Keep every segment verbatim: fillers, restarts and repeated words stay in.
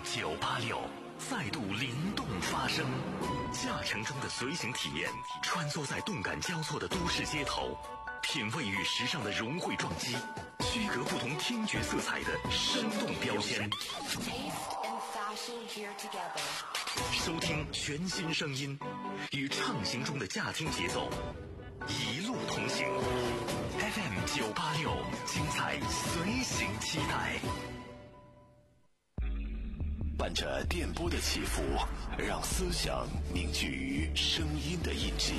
九八六再度灵动发声，驾乘中的随行体验，穿梭在动感交错的都市街头，品味与时尚的融汇撞击，区隔不同听觉色彩的生动标签。收听全新声音，与畅行中的驾听节奏一路同行。F M 九八六，精彩随行期待。伴着电波的起伏，让思想凝聚于声音的印记，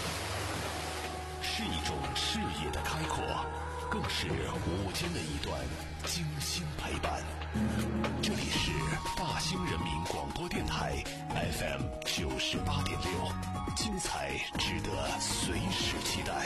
是一种视野的开阔，更是午间的一段精心陪伴。这里是大兴人民广播电台 F M 九十八点六，精彩值得随时期待。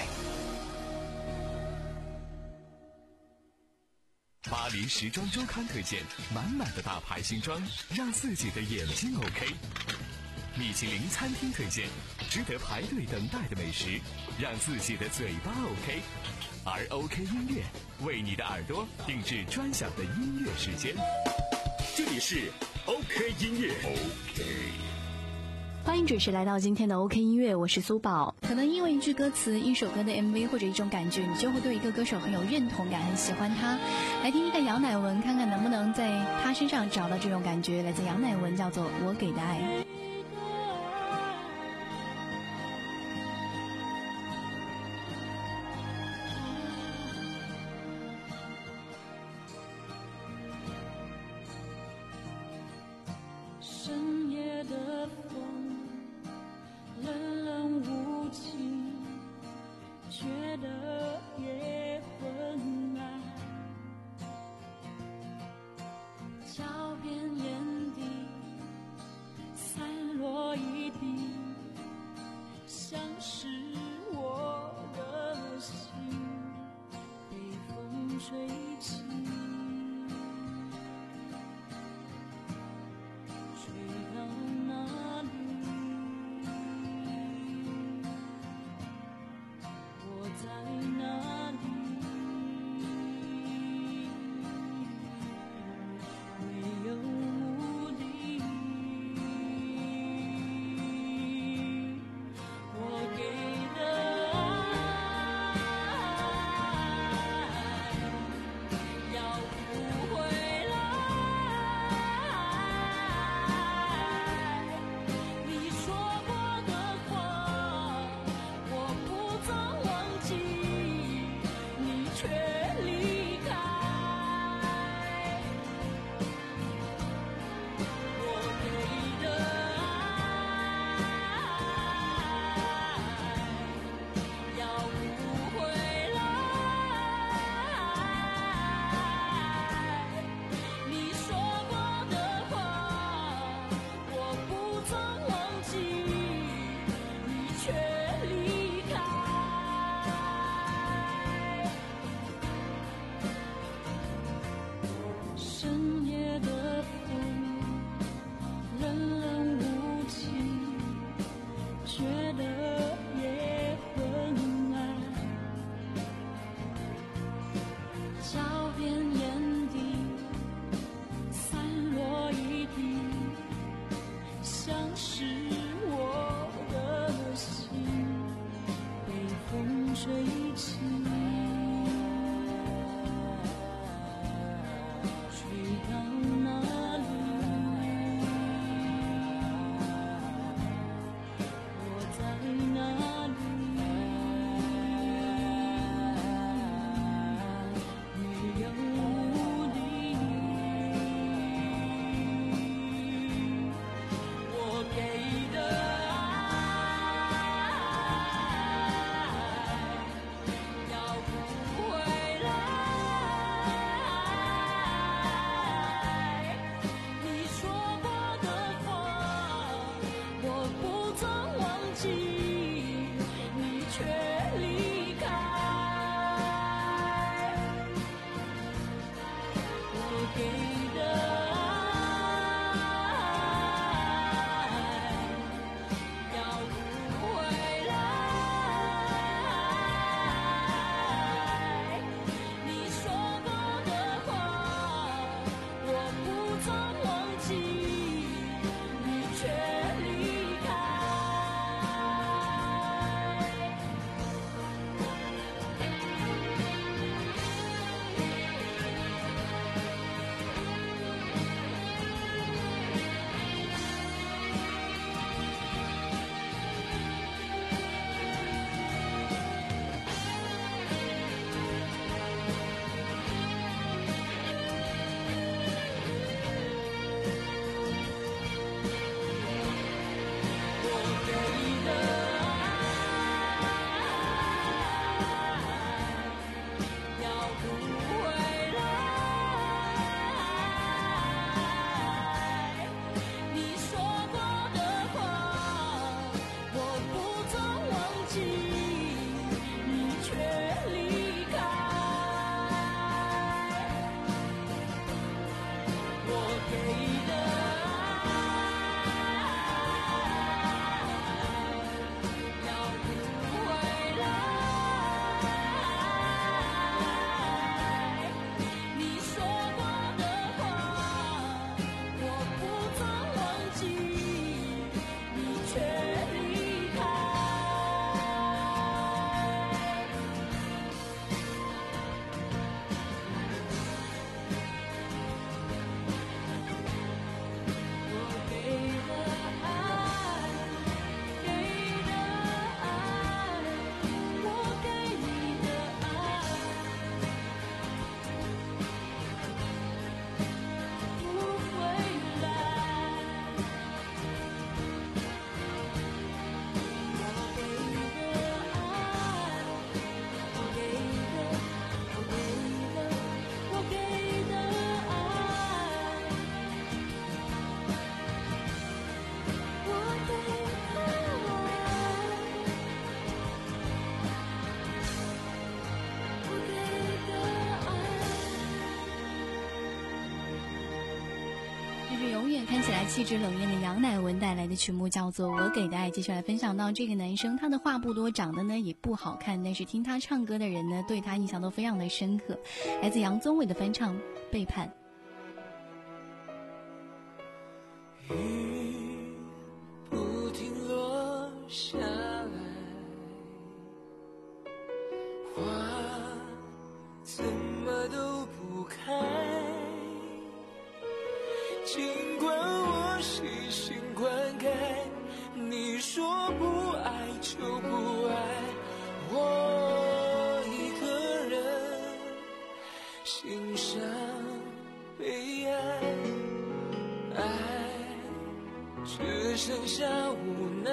巴黎时装周刊推荐满满的大牌新装，让自己的眼睛 OK。米其林餐厅推荐值得排队等待的美食，让自己的嘴巴 OK。而 OK 音乐为你的耳朵定制专享的音乐时间，这里是 OK 音乐。 OK， 欢迎准时来到今天的 OK 音乐，我是苏宝。可能因为一句歌词、一首歌的 M V 或者一种感觉，你就会对一个歌手很有认同感，很喜欢他。来听听看杨乃文，看看能不能在他身上找到这种感觉。来自杨乃文，叫做《我给的爱》。 深夜的风冷冷无情，觉得也昏暗，脚边眼底散落一地，像是我的心被风吹起，吹到哪里我在哪里，没有目的，我给的看起来气质冷艳的杨乃文带来的曲目叫做《我给的爱》。接下来分享到这个男生，他的话不多，长得呢也不好看，但是听他唱歌的人呢对他印象都非常的深刻。来自杨宗纬的翻唱《背叛》。 雨不停落下来，花怎么都不开，尽管我细心灌溉，你说不爱就不爱，我一个人欣赏悲哀，爱只剩下无奈，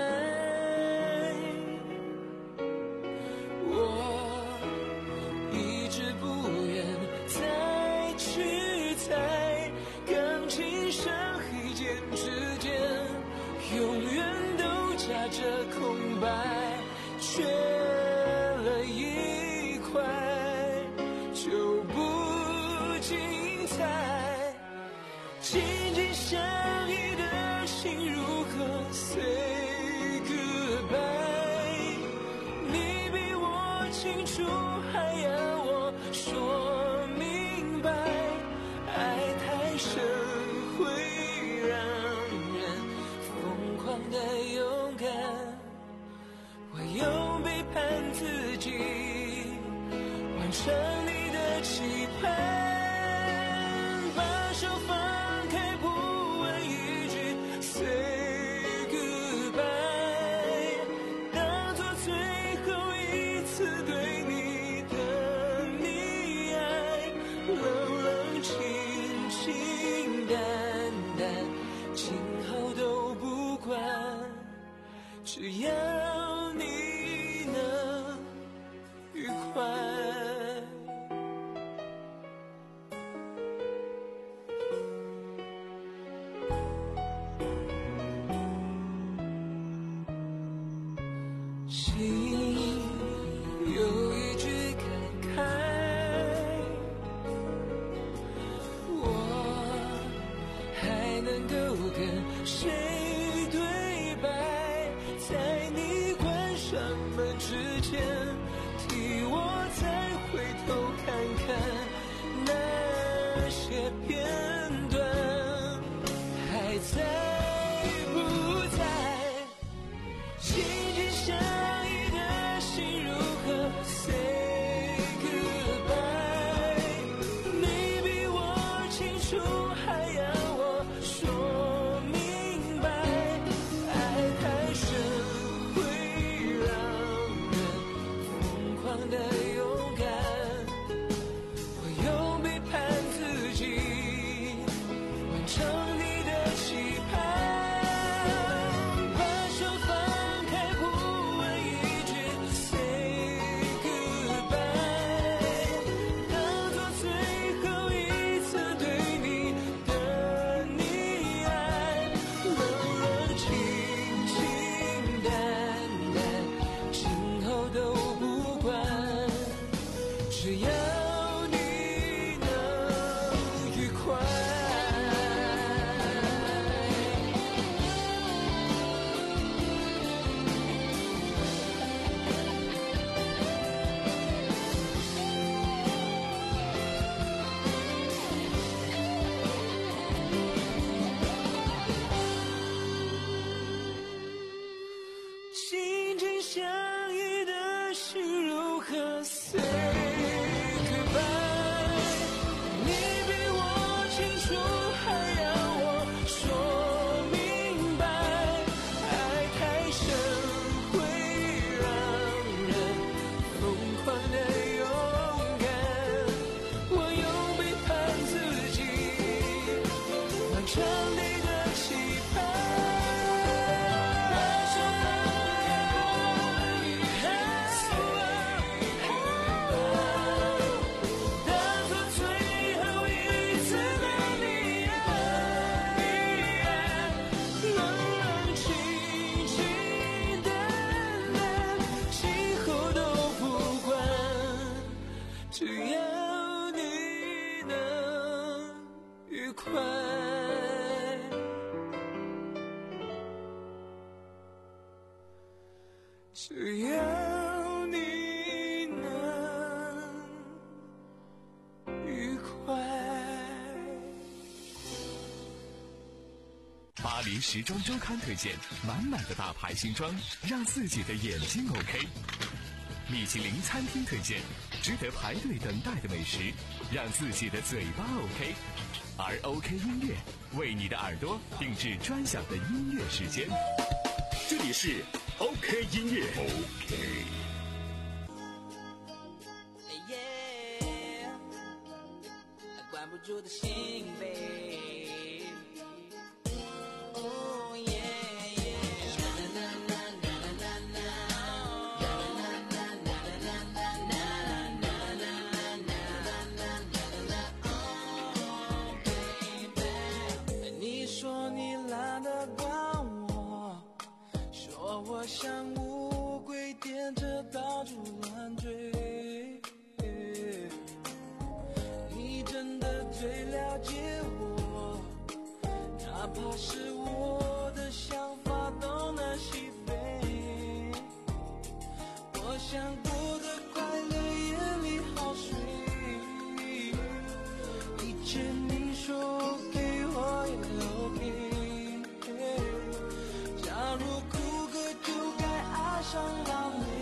我一直不愿再去猜，钢琴上黑键之间永远都夹着空白，缺了一块就不精彩，紧紧相依的心如何 say goodbye， 你比我清楚还要我说明白，爱太深会让人疯狂的勇敢，我又背叛自己完成你的期盼，把手放开不问一句 say goodbye， 当作最后一次对你的溺爱，冷冷清清淡淡，今后都不管，只要你能愉快。心有一句感慨，我还能够跟谁对白，在你关上门之前，替我再回头看看那些片段还在不在，紧紧相依的心如何 say goodbye， 你比我清楚还要我说明白，爱太深会让人疯狂的勇敢，我又背叛自己完成你的期盼，把手放开不问一句 say goodbye， 当作最后一次对你的城里的期盼。只要你能愉快。 巴黎时装周刊推荐满满的大牌新装，让自己的眼睛 OK。米其林餐厅推荐值得排队等待的美食，让自己的嘴巴 OK。而 OK 音乐为你的耳朵定制专享的音乐时间。 这里是 OK 音乐 OK。 Yeah, 关不住的心呗。Oh yeah, yeah. Oh baby， 你说你懒得管我，说我像乌龟颠着到处乱追，你真的最了解我，哪怕是我的想法东南西北，我想过的快乐眼里好水，以前你说 OK 我也 OK， 假如哭个就该爱上狼狈，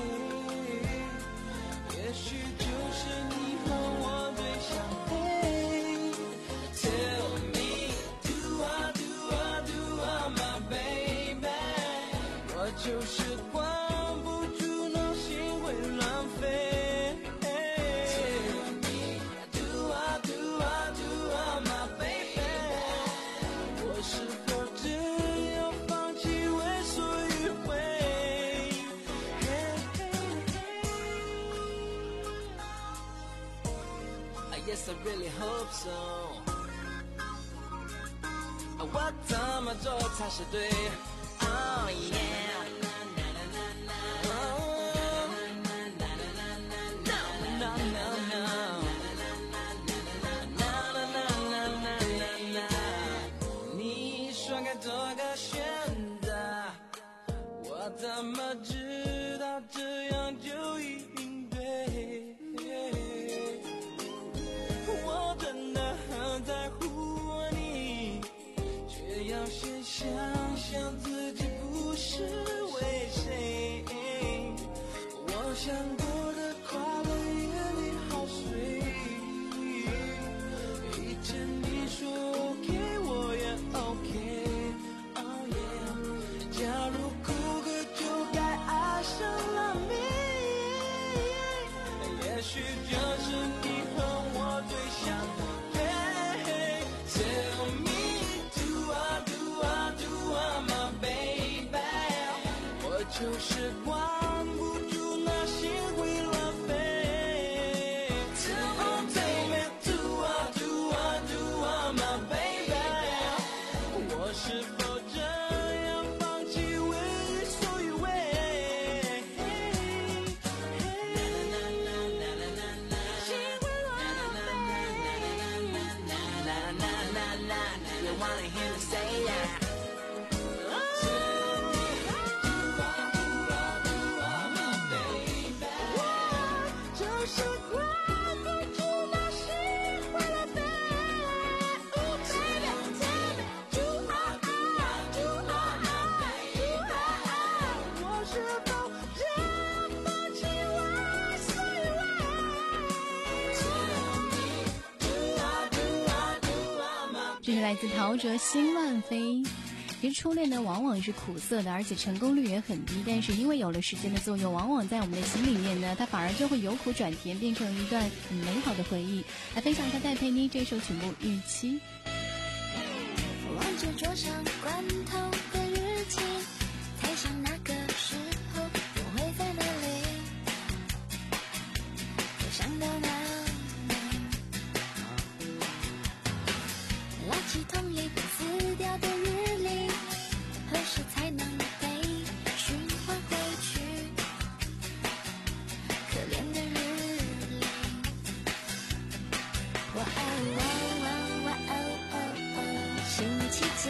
也许就是你和我最相配。 Tell me do I do I do I my baby， 我就是管不住脑心会乱飞。 Tell me do I do I do I my baby， 我是否真要放弃为所欲为？ I guess I really hope so， 我怎么做才是对？ Oh yeah， Oh no no no no， 你说该做个选择，我怎么知道这样就一定对？我真的很在乎你，却要先想想自己不是为谁。我想过的快乐眼里好水，以前你说 OK 我也 OK。 Oh yeah， 假如哭个就该爱上了你，也许就是你和我最相配。 Tell me do I do I do I my baby， 我就是管不住那心会乱飞。 Tell me do I do I do I my baby， 我是否这样放弃为所欲为？心会乱飞。You wanna hear me say yeah？ 就是管不住那心会乱飞。 Oh baby tell me do I do I do I， 我是否这样放弃为所欲为？ Tell me do I do I do I my， 这是来自陶喆《心乱飞》。其实初恋呢，往往是苦涩的，而且成功率也很低。但是因为有了时间的作用，往往在我们的心里面呢，它反而就会由苦转甜，变成一段很美好的回忆。来分享一下戴佩妮这首曲目《预期》。 桌上罐头的日期，猜想那个时候我会在哪里，我想到哪里，垃圾桶里撕掉的日历，何时才能被循环回去，可怜的日历，哇哦哇哦哇哦哦哦，星期几，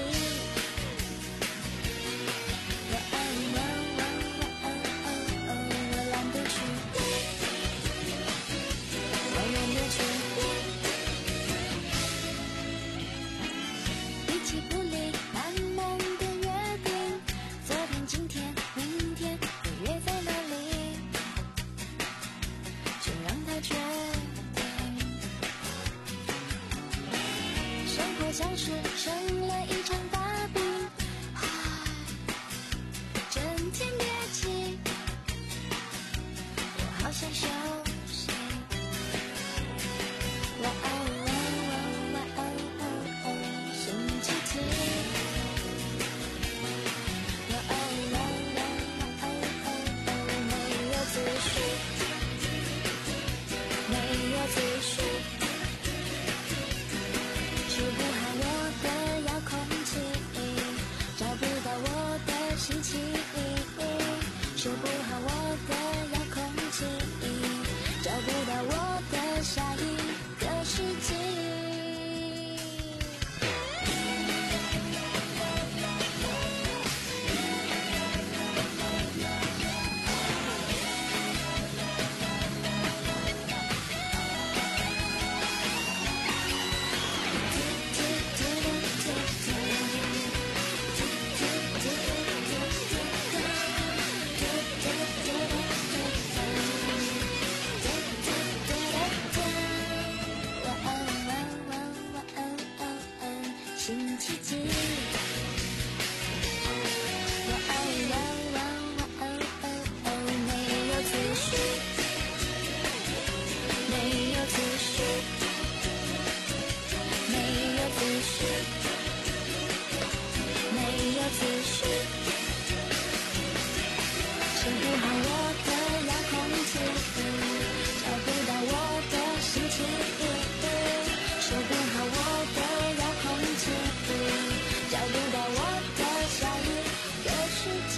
哇哦哇哦哇哦哦哦，我懒得去，我远别去，一起不离慢慢的约定，昨天今天明天会约在哪里，就让它决定，生活像是生了一场大病，唉，整天憋气，我好想休息，哇哦哇哦哇哦哦哦，星期几，哇哦哇哦哇哦哦哦，没有自序，没有自序，修不好我的遥控器，找不到我的星期一，修不好我的遥控器，找不到我的下一个世纪。星期几？哇哦哇哦哇哦哦哦，没有自序，没有自序，没有自序，没有自序，修不好我的遥控器，找不到我的星期一，修不好我的遥控器，找不到我的下一个世纪。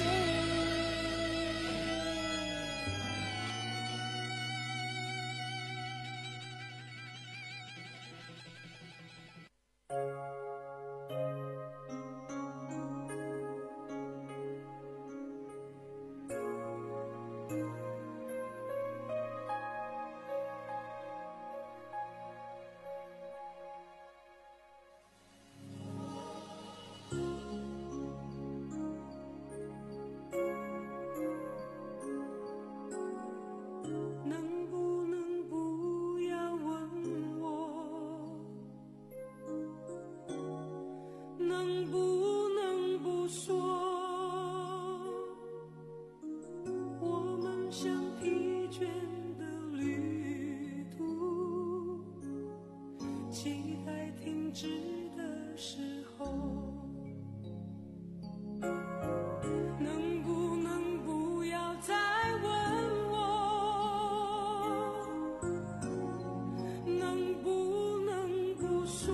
能不能不要问我？能不能不说？我们像疲倦的旅途，期待停止的时候。能不能不要再问我？能不能不说？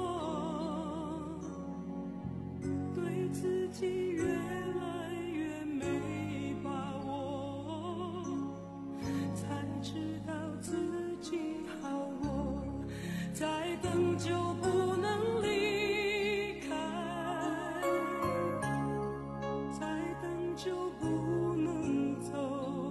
对自己越来越没把握，才知道自己好弱，再等就不能离开，再等就不能走，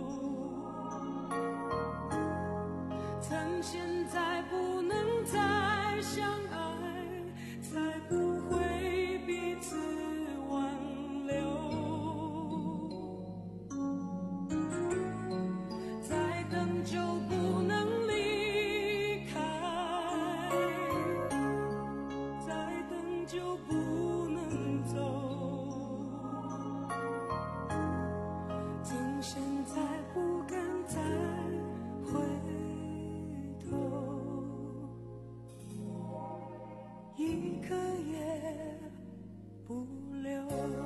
趁现在不能再相爱，才不会彼此挽留，再等就不能离开，再等就不能走，趁现在不敢再回头。一个也不留。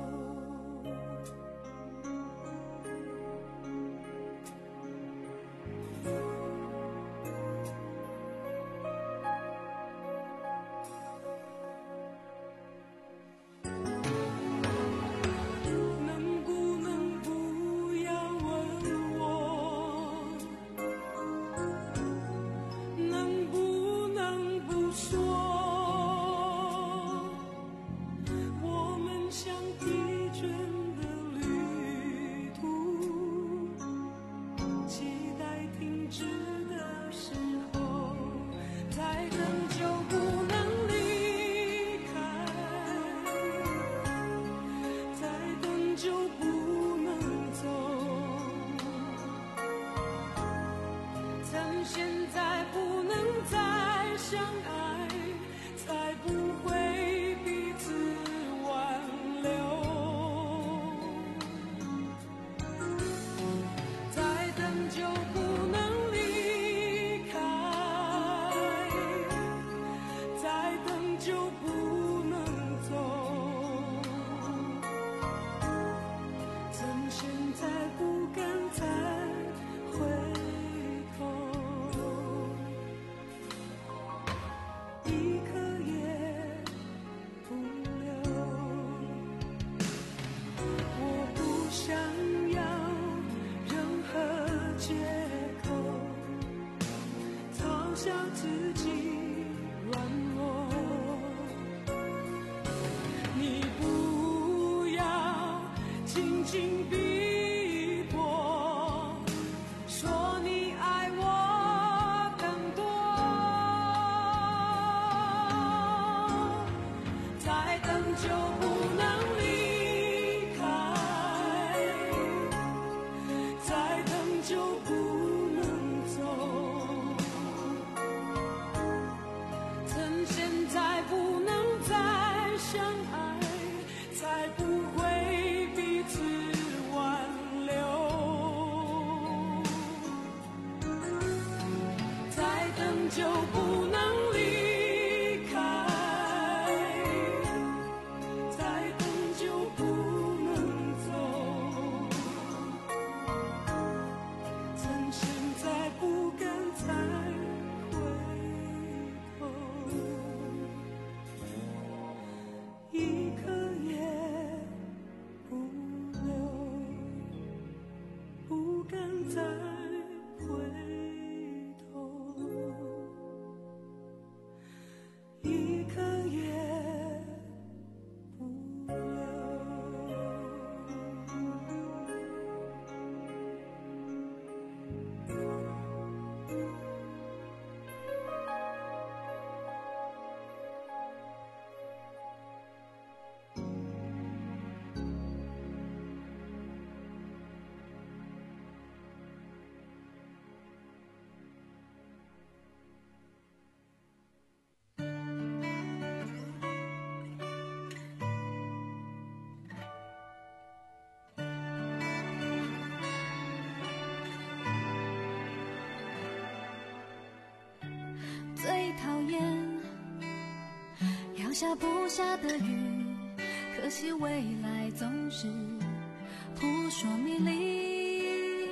最讨厌要下不下的雨，可惜未来总是扑朔迷离。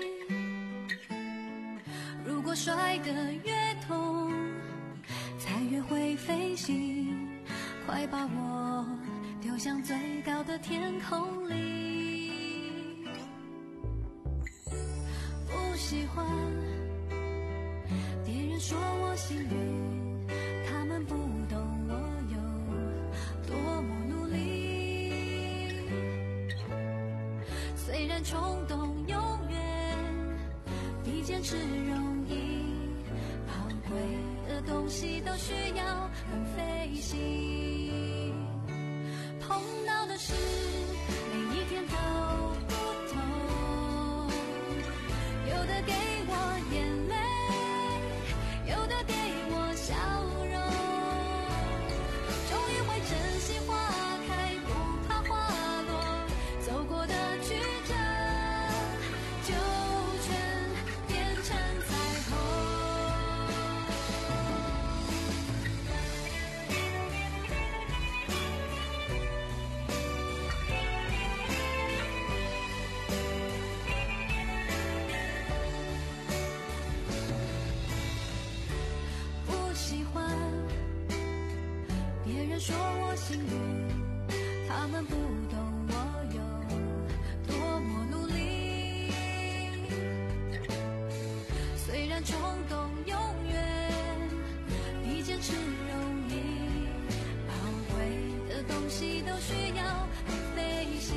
如果摔得越痛，才越会飞行，快把我丢向最高的天空里。不喜欢别人说我幸运，他们不懂我有多么努力。虽然冲动永远比坚持容易，宝贵的东西都需要很费心。碰到的事每一天都不同，有的给我眼泪，有的给我笑容，终于会珍惜花开，不怕花落，走过的曲折就全变成彩虹。 幸运，他们不懂我有多么努力。虽然冲动永远比坚持容易，宝贵的东西都需要费心。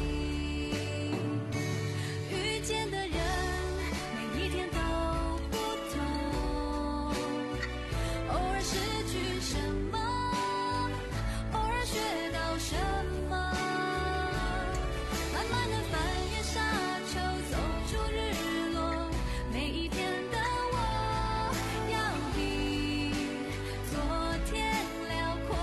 遇见的人每一天都不同，偶尔失去什么，偶尔学到什么，慢慢的翻越沙丘，走出日落，每一天的我要比昨天辽阔。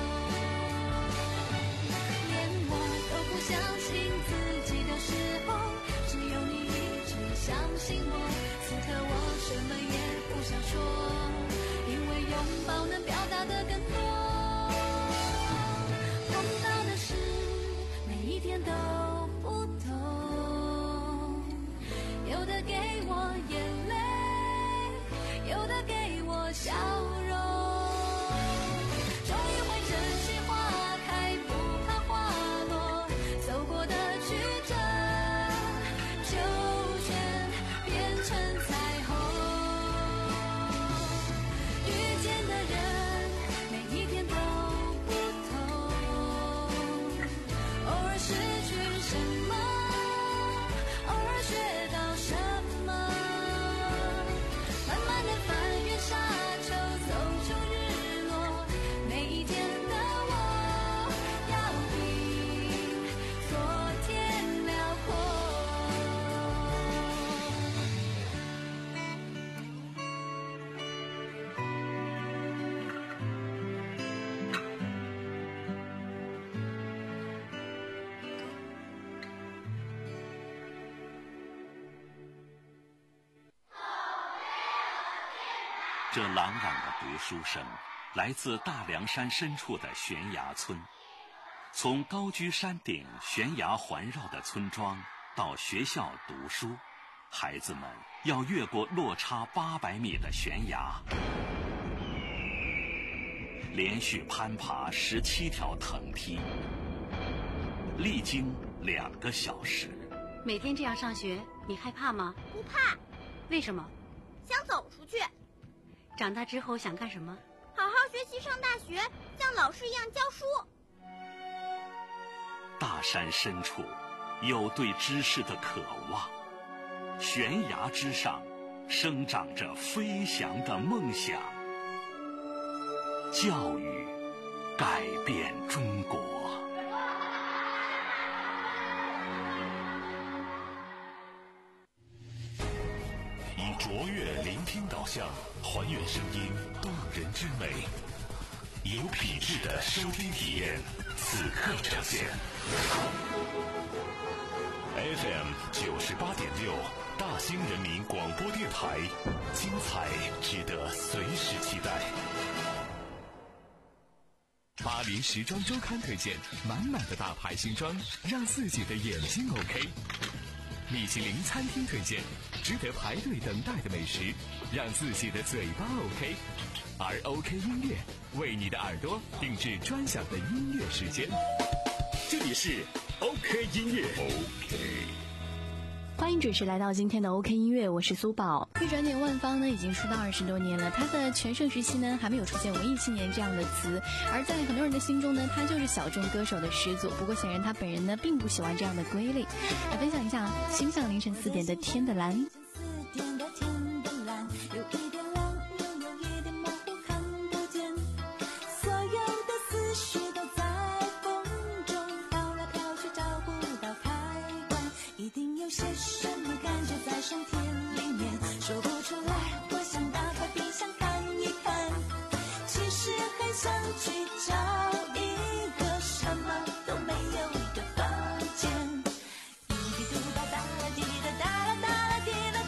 连我都不相信自己的时候，只有你一直相信我。此刻我什么也不想说，因为拥抱能表达的更多。碰到的事每一天都不同，有的给我眼泪，有的给我笑容。终于会珍惜花开，不怕花落，走过的曲折就全变成彩虹。遇见的人每一天都不同，偶尔失去什么，偶尔学到什么，慢慢的翻越沙丘，走出日落，每一天的我要比昨天辽阔。 这朗朗的读书声来自大凉山深处的悬崖村。从高居山顶悬崖环绕的村庄到学校读书，孩子们要越过落差八百米的悬崖，连续攀爬十七条藤梯，历经两个小时。 每天这样上学，你害怕吗？ 不怕， 为什么？ 想走出去， 长大之后想干什么？ 好好学习上大学，像老师一样教书。 大山深处有对知识的渴望，悬崖之上生长着飞翔的梦想。教育改变中国。以卓越聆听导向，还原声音动人之美，有品质的收听体验，此刻呈现。F M 九十八点六，大兴人民广播电台，精彩值得随时期待。 巴黎时装周刊推荐满满的大牌新装，让自己的眼睛 OK。米其林餐厅推荐值得排队等待的美食，让自己的嘴巴 OK。而 OK 音乐为你的耳朵定制专享的音乐时间。这里是 OK 音乐 OK。 欢迎准时来到今天的 OK 音乐，我是苏宝。一转眼万芳呢已经出道二十多年了，她的全盛时期呢还没有出现文艺青年这样的词，而在很多人的心中呢，她就是小众歌手的始祖。不过显然她本人呢并不喜欢这样的归类。来分享一下星象凌晨四点的天的蓝。 些什么感觉在上天里面说不出来，我想打开冰箱看一看，其实很想去找一个什么都没有的房间。滴滴嘟哒哒啦滴哒哒啦哒啦滴啦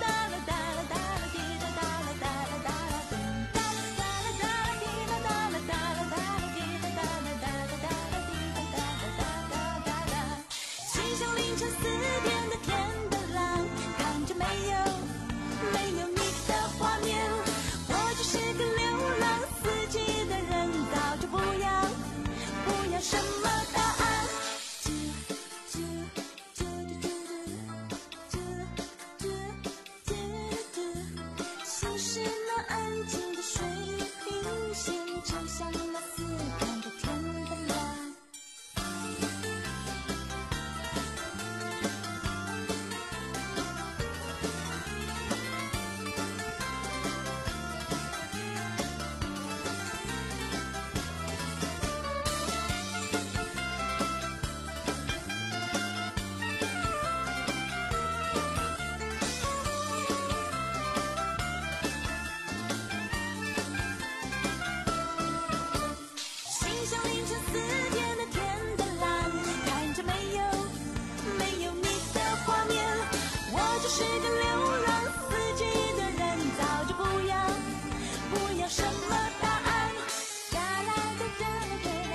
是个流浪四季的人，早就不要不要什么答案。哒啦哒哒哒哒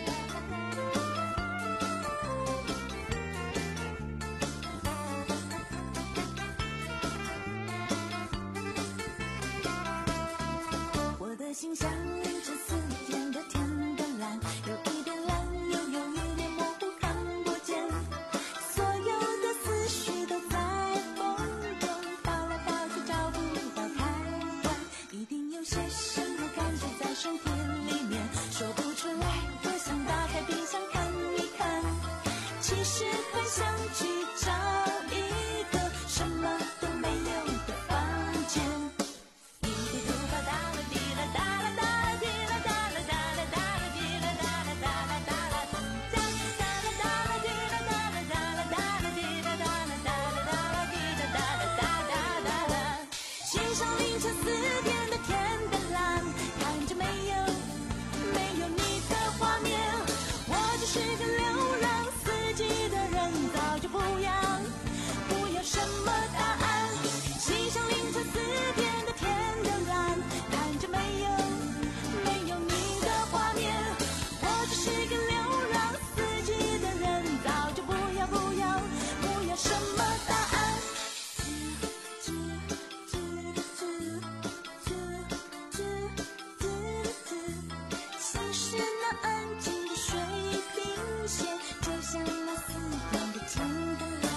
我的心像凌晨四点的天的蓝，有一点蓝，又有一点模糊，看不见。所有的思绪都在风中跑来跑去，找不到开关。一定有些什么感觉在身体里面，说不出来。我想打开冰箱看一看，其实很想去找一个什么都没有的房间。滴滴嘟吧哒啦滴啦哒啦哒啦滴啦哒啦哒啦哒啦滴啦哒啦哒啦哒啦哒哒啦哒啦滴啦哒啦哒啦哒啦滴啦哒啦哒啦哒啦滴啦哒啦哒哒哒哒。欣赏凌晨四点的天的蓝，看着没有没有你的画面。我只是个流浪四季的人，早就不要不要什么答案。欣赏凌晨四点的天的蓝，看着没有没有你的画面。我只是个流浪四季的人，早就不要不要不要什么答案。吱吱吱吱吱吱吱吱，像是那安静的水平线，就像那四点的天的蓝。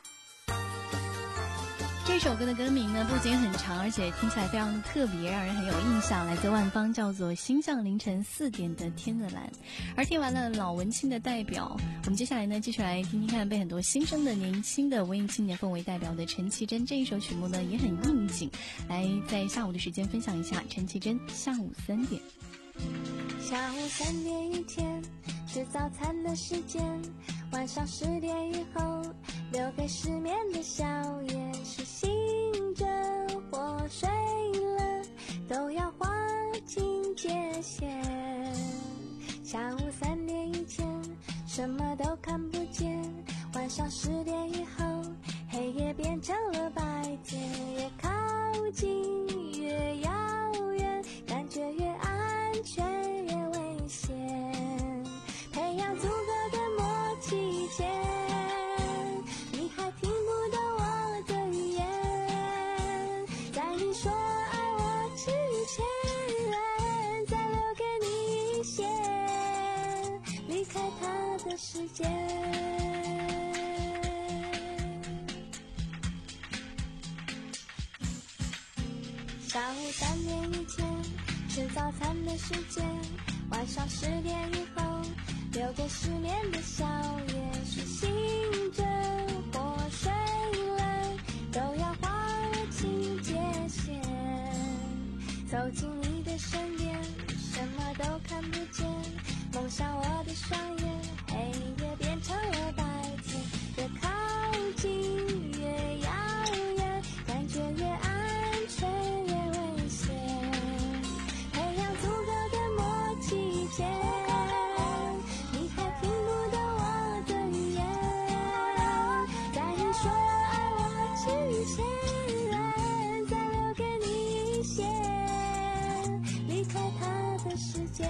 这首歌的歌名呢，不仅很长，而且听起来非常的特别，让人很有印象。来自万芳，叫做《心向凌晨四点的天的蓝》。而听完了老文青的代表，我们接下来呢，继续来听听看被很多新生的年轻的文艺青年氛围代表的陈绮贞。这一首曲目呢，也很应景。来，在下午的时间分享一下陈绮贞下午三点。 下午三点以前吃早餐的时间，晚上十点以后留给失眠的宵夜，是醒着或睡了都要划清界限。下午三点以前什么都看不见，晚上十点以后黑夜变成了白天，越靠近越遥远，感觉越安全越危险。培养足够的默契前，你还听不懂我的语言。在你说爱我之前，再留给你一些离开他的时间。下午三点以前吃早餐的时间，晚上十点以后留给失眠的宵夜，是醒着或睡了都要划清界限。走进你的身边，什么都看不见，蒙上我的双眼，黑夜变成了白天，越靠近越遥远，感觉越安全越危险。培养足够的默契前，你还听不懂我的语言。在你说爱我之前，再留给你一些离开他的时间。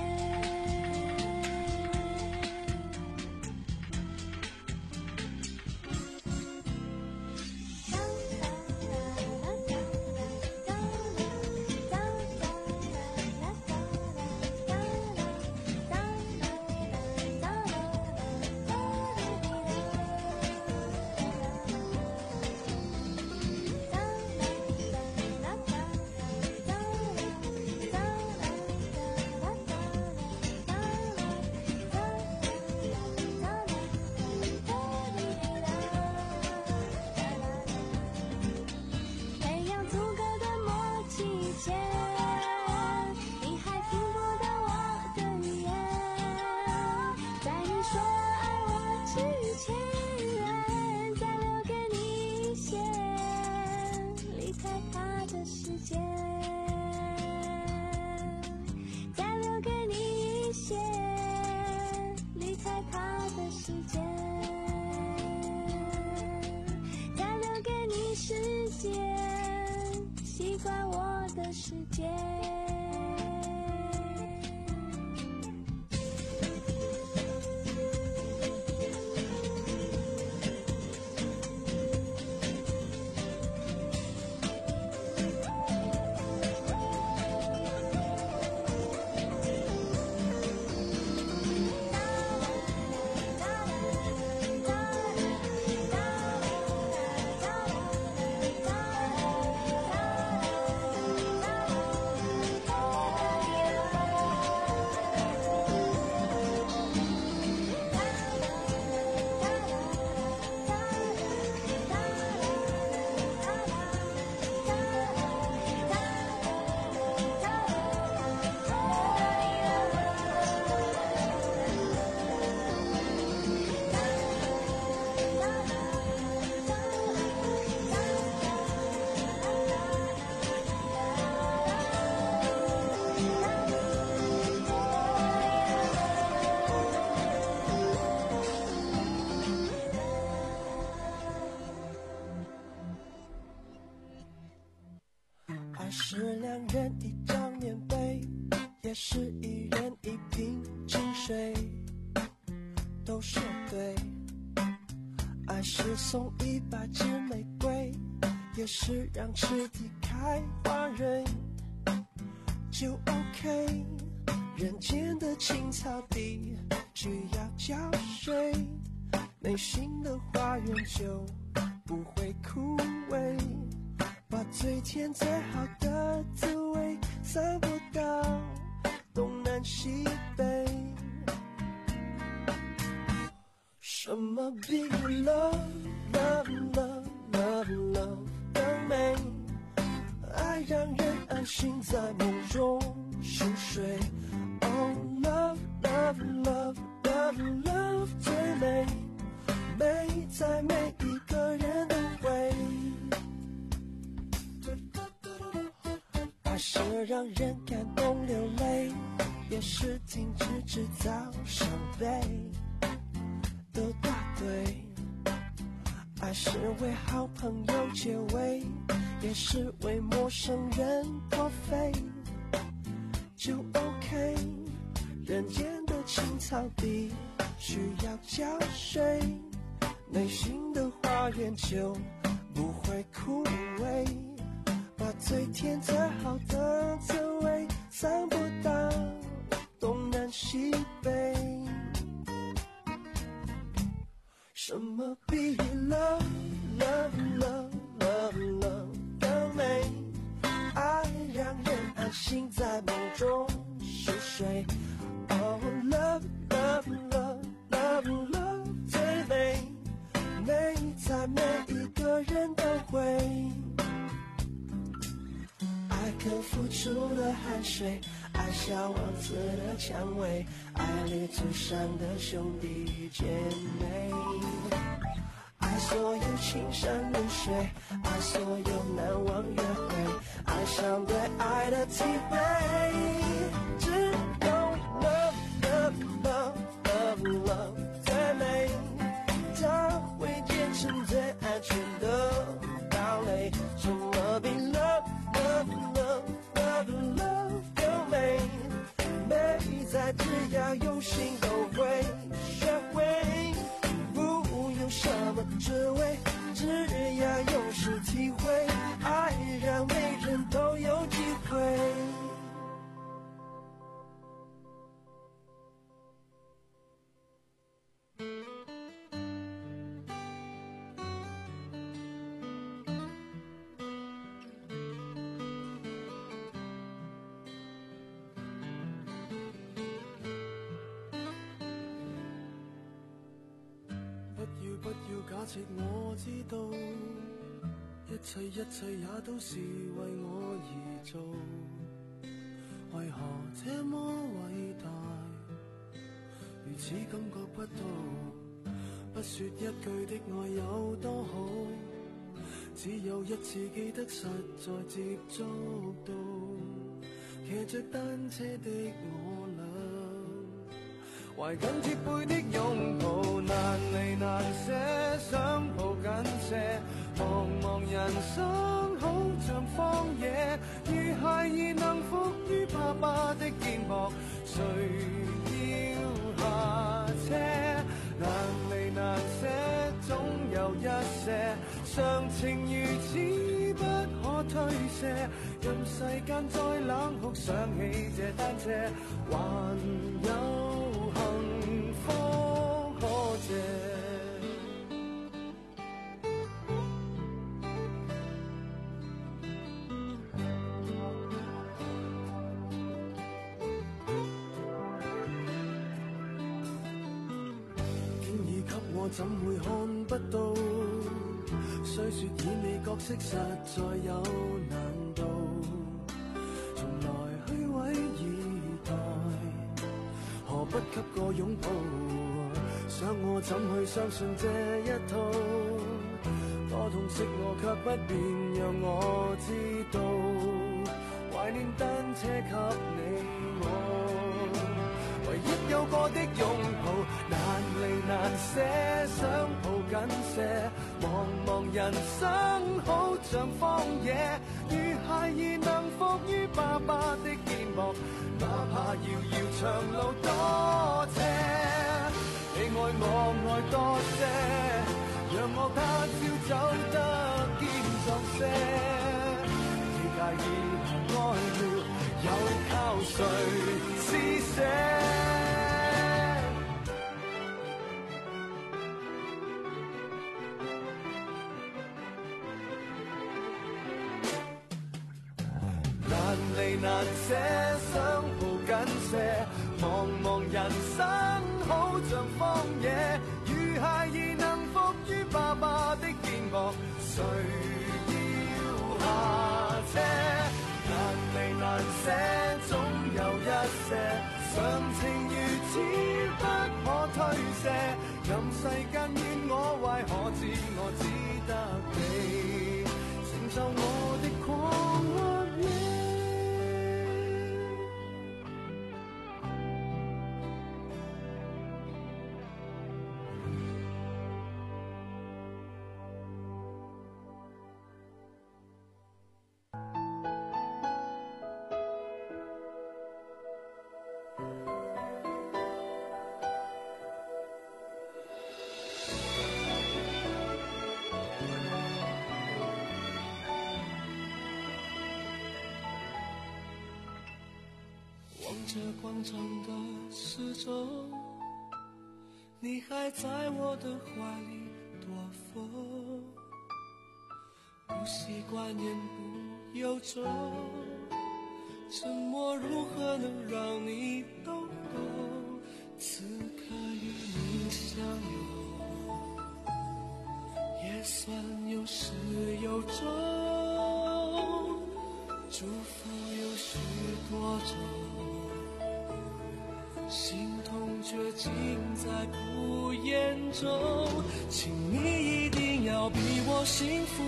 时间，再留给你时也是一人一瓶清水，都说对。爱是送一百支玫瑰，也是让池底开花蕊，就 OK。人间的青草地需要浇水，内心的花园就不会枯萎，把最甜最好的滋味散播到东南西北。什么比 love love love love love 更美？爱让人安心在梦中熟睡。Oh love love love love love 最美，美在每一个人都会。爱是让人感动流泪，也是停止制造伤悲。都答对，爱是为好朋友结尾，也是为陌生人破费，就 OK。 人间的青草地需要浇水，内心的花园就不会枯萎，把最甜最好的滋味散播到东南西北。什么比 love love love love love 更美？爱让人安心在梦中熟睡。Oh love love love love love 最美，美在每一个人都会。爱肯付出的汗水，爱小王子的蔷薇，爱旅途上的兄弟姐妹，爱所有青山绿水，爱所有难忘约会，爱上对爱的体会。只有 love love love love love 最美，它会变成最安全的堡垒。什么比 love love love love love 更美？美在只要有心都会学会，不用什么滋味，只要用心体会，爱让每人都有机会。不要假設我知道，一切一切也都是為我而做，為何這麼偉大，如此感覺不到，不說一句的愛有多好，只有一次記得實在接觸到，騎着單車的我倆，懷緊貼背的擁抱，難離難捨，想抱緊些。茫茫人生好像荒野，如孩兒能伏於爸爸的肩膊，誰要下車？難離難捨，總有一些常情如此不可推卸，任世間再冷酷，想起這單車，還有幸福可借。我怎會看不到？雖說演你角色實在有難度，從來虛偽以待，何不給個擁抱？想我怎去相信這一套？多痛惜我卻不便讓我知道，懷念單車給你我。唯一有過的擁抱，難離難捨，想抱緊些。茫茫人生好像荒野，如孩兒能伏於爸爸的肩膊，哪怕遙遙長路多斜。你愛我愛多些，讓我他朝走得堅壯些。你介意愛沒有靠誰施捨？難離難捨，想抱緊些，茫茫人生好像荒野，如孩兒能伏於爸爸的肩膊，誰要下車？難離難捨，總有一些常情如此不可推卸，任世間怨我壞，可知我只得你承受我的狂或野。 这广场的时钟，你还在我的怀里躲风，不习惯言不由衷，沉默如何能让你懂懂？此刻与你相拥，也算有始有终，祝福有许多种，心痛却尽在不言中，请你一定要比我幸福，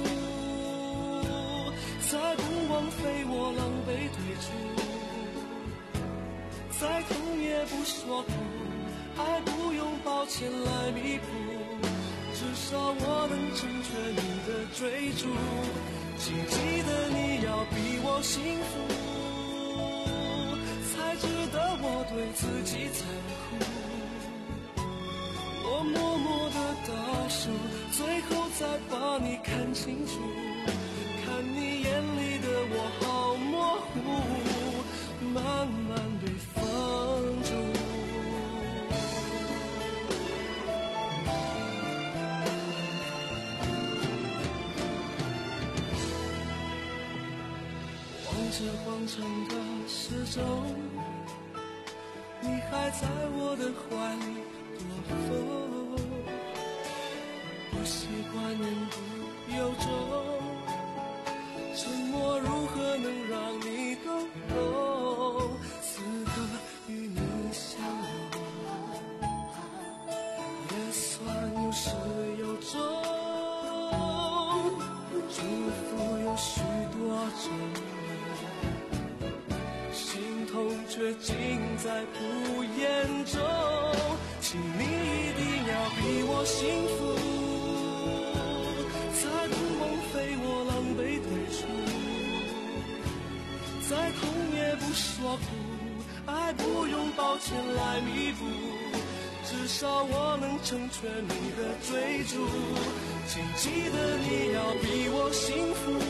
再不枉费我狼狈退出，再痛也不说苦，爱不用抱歉来弥补，至少我能成全你的追逐，请记得你要比我幸福，才值得我对自己残酷。我默默的倒数，最后再把你看清楚，看你眼里的我好模糊，慢慢被放逐。望着广场的时钟，你还在我的怀里躲风，不习惯言不由衷，沉默如何能让你懂懂？此刻与你相拥，也算有始有终，祝福有许多种，心痛却尽在不言中，请你一定要比我幸福，才不枉费我狼狈退出，再痛也不说苦，爱不用抱歉来弥补，至少我能成全你的追逐，请记得你要比我幸福，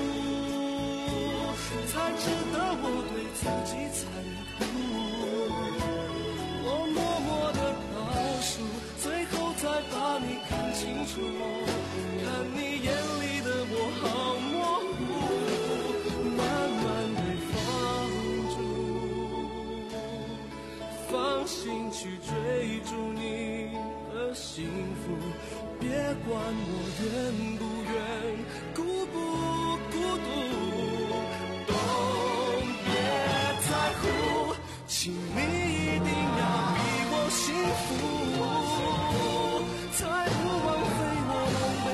才值得我对自己残酷。我默默的倒数，最后再把你看清楚，看你眼里的我好模糊，慢慢被放逐，放心去追逐你的幸福，别管我愿不愿，孤不孤独，都别在乎，请你一定要比我幸福，才不枉费我狼狈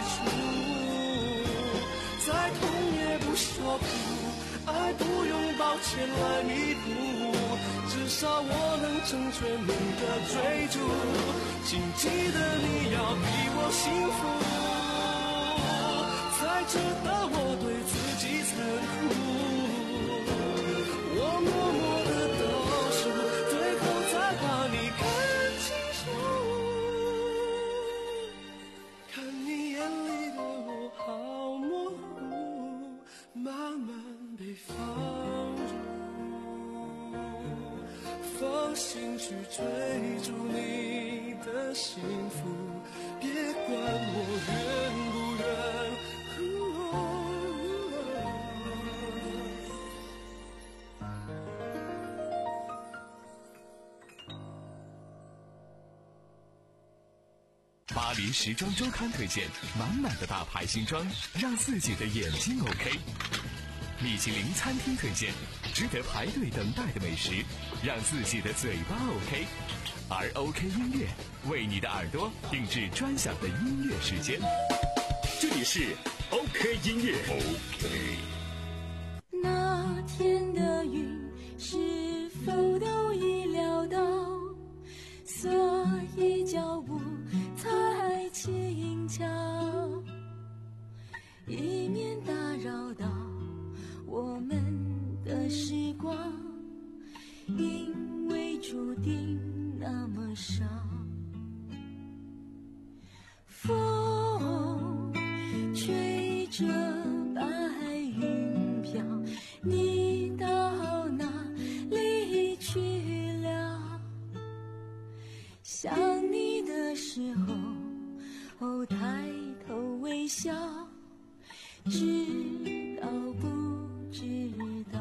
退出，再痛也不说苦，爱不用抱歉来弥补，至至少我能成全你的追逐，请记得你要比我幸福，才知道我对自己残酷，我默默的倒数，最后才把你看清楚，看你眼里的我好模糊，慢慢被放入，放心去追逐你的幸福，别管我愿不愿。 巴黎时装周刊推荐满满的大牌新装，让自己的眼睛 OK。米其林餐厅推荐值得排队等待的美食，让自己的嘴巴 OK。而 OK 音乐为你的耳朵定制专享的音乐时间。这里是 OK 音乐。OK。 那天的云是否都已料到，所以脚步才轻巧，以免打扰到我们的时光，因为注定那么少。风吹着白云飘，你到哪里去了？想你的时候，哦，抬头微笑，知道不知道？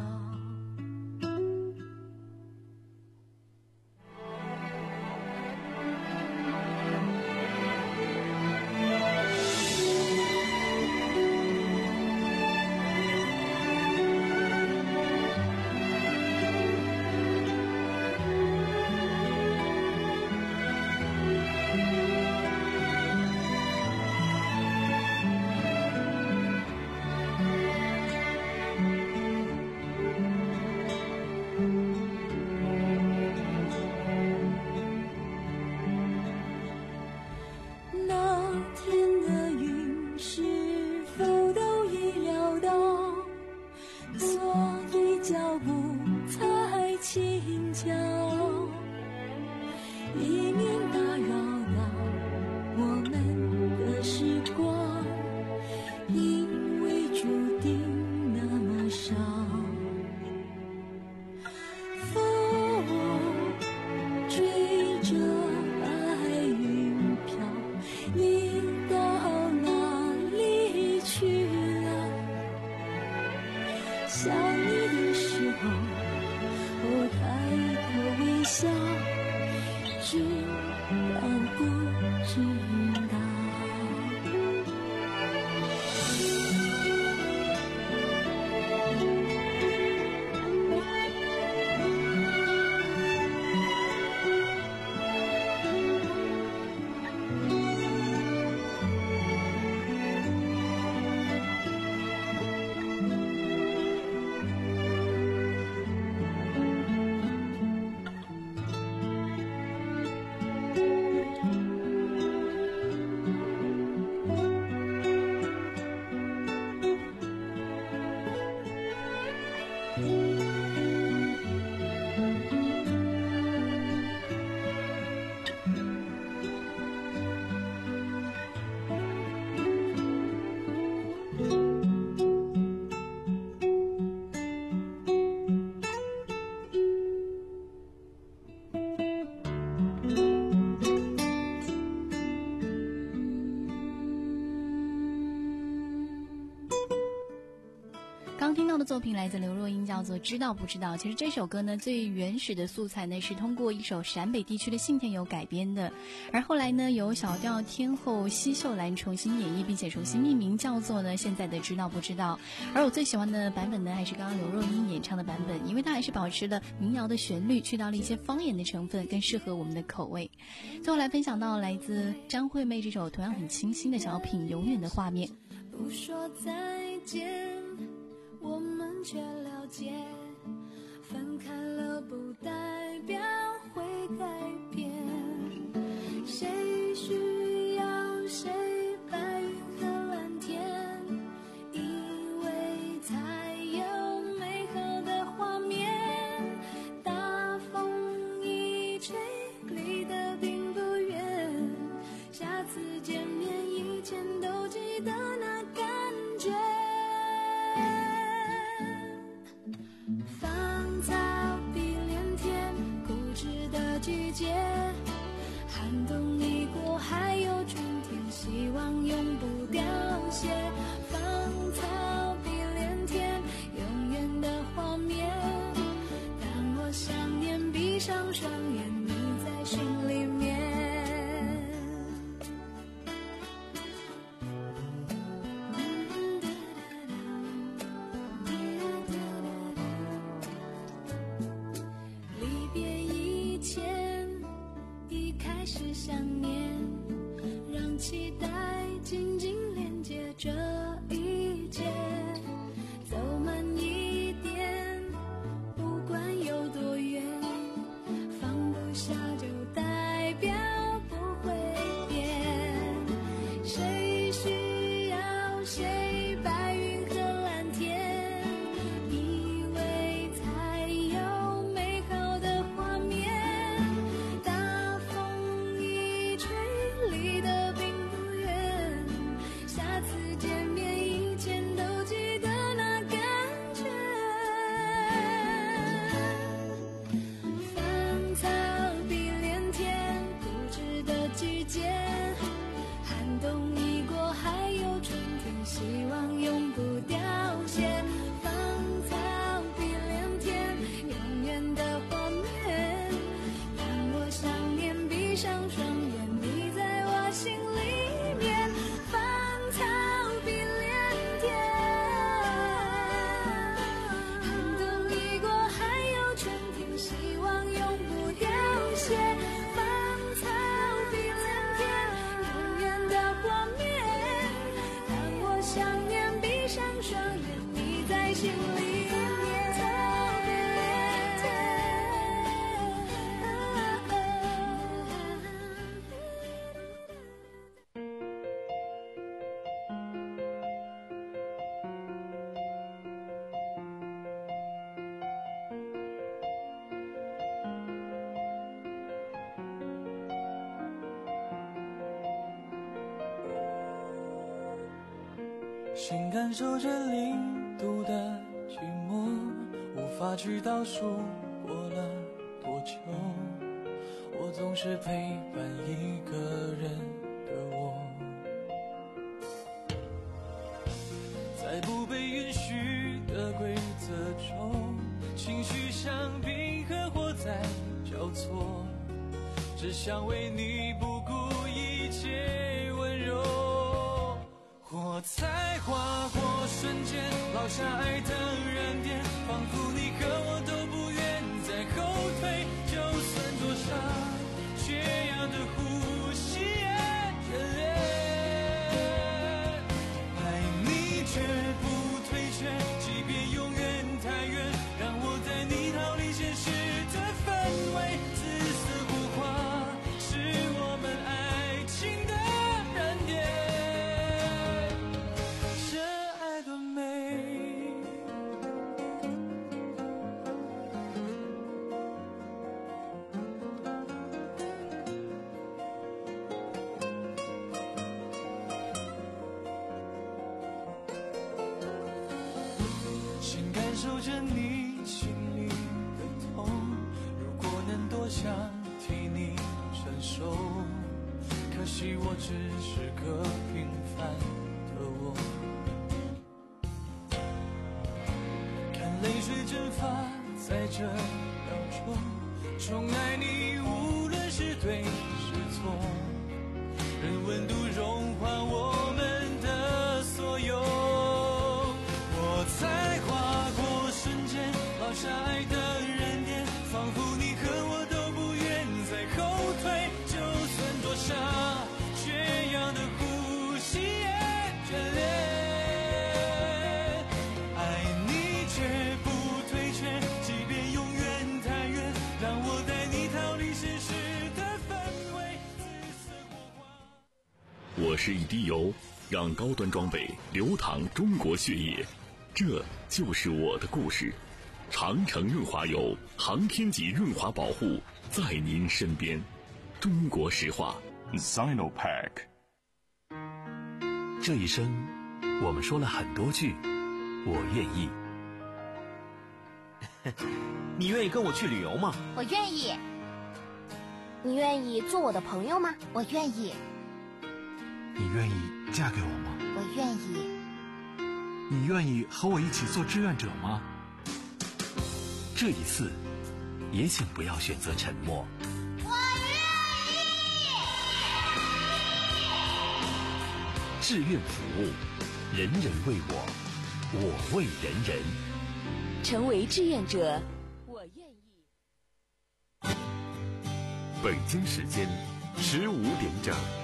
刚听到的作品来自刘若英，叫做《知道不知道》。其实这首歌呢，最原始的素材呢是通过一首陕北地区的信天游改编的，而后来呢由小调天后奚秀兰重新演绎，并且重新命名，叫做呢现在的《知道不知道》。而我最喜欢的版本呢，还是刚刚刘若英演唱的版本，因为它还是保持了民谣的旋律，去掉了一些方言的成分，更适合我们的口味。最后来分享到来自张惠妹这首同样很清新的小品《永远的画面》。 不说再见，我们却了解，分开了的不代表会改变。谁需要谁白云和蓝天，以为才有美好的画面。大风一吹，离得并不远，下次见面以前都记得那感觉。芳草碧连天，固执的季节，寒冬已过，还有春天，希望永不凋谢。芳草碧连天，永远的画面。当我想念，闭上双眼，你在心里面。离别以前，一开始想念，让期待紧紧连接这一切。走慢一点，不管有多远，放不下就代表不会变。谁需要谁白云和蓝天，以为才有美好的画面。大风一吹，离得并不远，下次见面以前都记得那感觉。芳草碧连天，固执的季节，寒冬已过，还有春天，希望永不凋谢。芳草碧连天，永远的画面。当我想念，闭上双眼，你在我心里面。芳草碧连天，寒冬已过，还有春天，希望永不凋谢。芳草碧连天，永远的画面。当我想念，闭上双眼，你在心里面。 心感受着零度的寂寞，无法去倒数过了多久。我总是陪伴一个人的我，在不被允许的规则中，情绪像冰和火在交错，只想为你不顾一切温柔。或才划过瞬间，烙下爱的燃点，仿佛你和我都不愿再后退，就算多少缺氧的呼吸也眷恋。爱你绝不退却，即便永远太远，让我带你逃离现实的氛围。紫色火花是我们爱情的燃点。受着你心里的痛，如果能多想替你承受，可惜我只是个平凡的我。看泪水蒸发在这秒钟，宠爱你无论是对是错，任温度融化我们的所有。我才划过瞬间，烙下爱的燃点，仿佛你和我都不愿再后退，就算多少缺氧的呼吸也眷恋。爱你绝不退却，即便永远太远， 我是一滴油，让高端装备流淌中国血液，这就是我的故事。长城润滑油，航天级润滑保护，在您身边。中国石化 Sinopack。 这一生我们说了很多句我愿意。 你愿意跟我去旅游吗？ 我愿意。你愿意做我的朋友吗？我愿意。 你愿意嫁给我吗？ 我愿意。 你愿意和我一起做志愿者吗？ 这一次也请不要选择沉默。 我愿意。 志愿服务，人人为我，我为人人。 成为志愿者，我愿意。 北京时间十五点整。